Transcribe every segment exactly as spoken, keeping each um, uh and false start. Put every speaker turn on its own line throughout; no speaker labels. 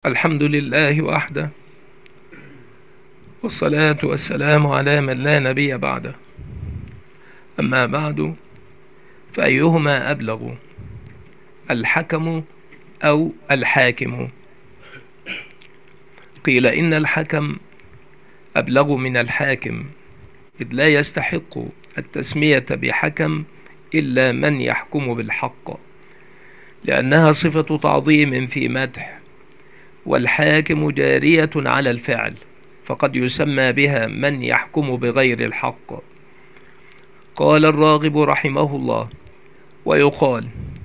الحمد لله وحده، والصلاة والسلام على من لا نبي بعده. أما بعد، فأيهما أبلغ، الحكم أو الحاكم؟ قيل إن الحكم أبلغ من الحاكم، إذ لا يستحق التسمية بحكم إلا من يحكم بالحق، لأنها صفة تعظيم في مدح، والحاكم جارية على الفعل، فقد يسمى بها من يحكم بغير الحق. قال الراغب رحمه الله: ويقال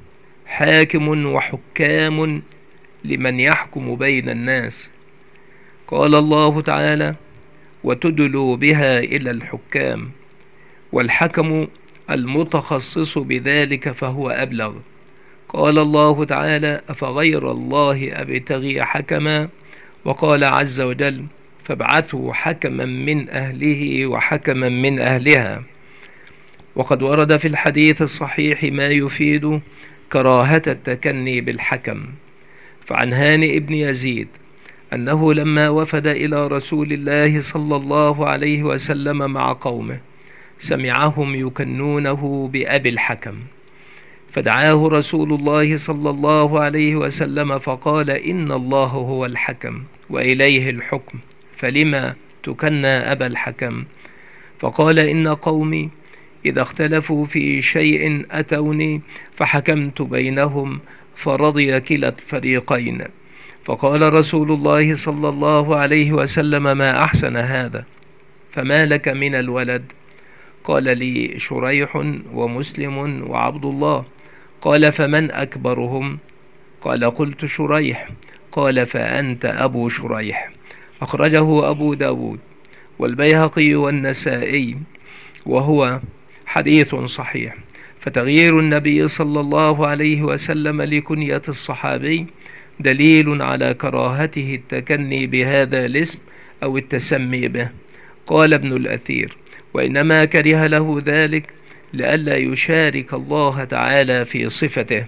حاكم وحكام لمن يحكم بين الناس. قال الله تعالى: وتدلوا بها إلى الحكام. والحكم المتخصص بذلك فهو أبلغ. قال الله تعالى: أفغير الله أبتغي حكما. وقال عز وجل: فابعثوا حكما من أهله وحكما من أهلها. وقد ورد في الحديث الصحيح ما يفيد كراهة التكني بالحكم. فعن هانئ بن يزيد أنه لما وفد إلى رسول الله صلى الله عليه وسلم مع قومه سمعهم يكنونه بأبي الحكم، فدعاه رسول الله صلى الله عليه وسلم فقال: إن الله هو الحكم وإليه الحكم، فلما تكنى أبا الحكم؟ فقال: إن قومي إذا اختلفوا في شيء أتوني فحكمت بينهم فرضي كلا الفريقين. فقال رسول الله صلى الله عليه وسلم: ما أحسن هذا، فما لك من الولد؟ قال: لي شريح ومسلم وعبد الله. قال: فمن أكبرهم؟ قال: قلت شريح. قال: فأنت أبو شريح. أخرجه أبو داود والبيهقي والنسائي، وهو حديث صحيح. فتغيير النبي صلى الله عليه وسلم لكنية الصحابي دليل على كراهته التكني بهذا الاسم أو التسمي به. قال ابن الأثير: وإنما كره له ذلك لئلا يشارك الله تعالى في صفته.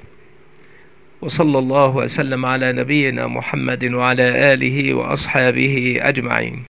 وصلى الله وسلم على نبينا محمد وعلى آله وأصحابه أجمعين.